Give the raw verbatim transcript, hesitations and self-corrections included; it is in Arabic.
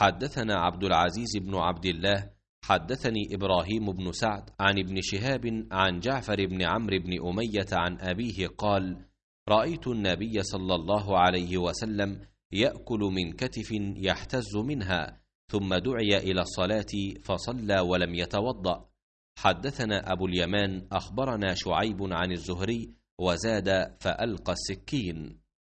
حدثنا عبد العزيز بن عبد الله حدثني إبراهيم بن سعد عن ابن شهاب عن جعفر بن عمرو بن أمية عن أبيه قال: رأيت النبي صلى الله عليه وسلم يأكل من كتف يحتز منها، ثم دعي إلى الصلاة فصلى ولم يتوضأ. حدثنا أبو اليمان أخبرنا شعيب عن الزهري وزاد: فألقى السكين.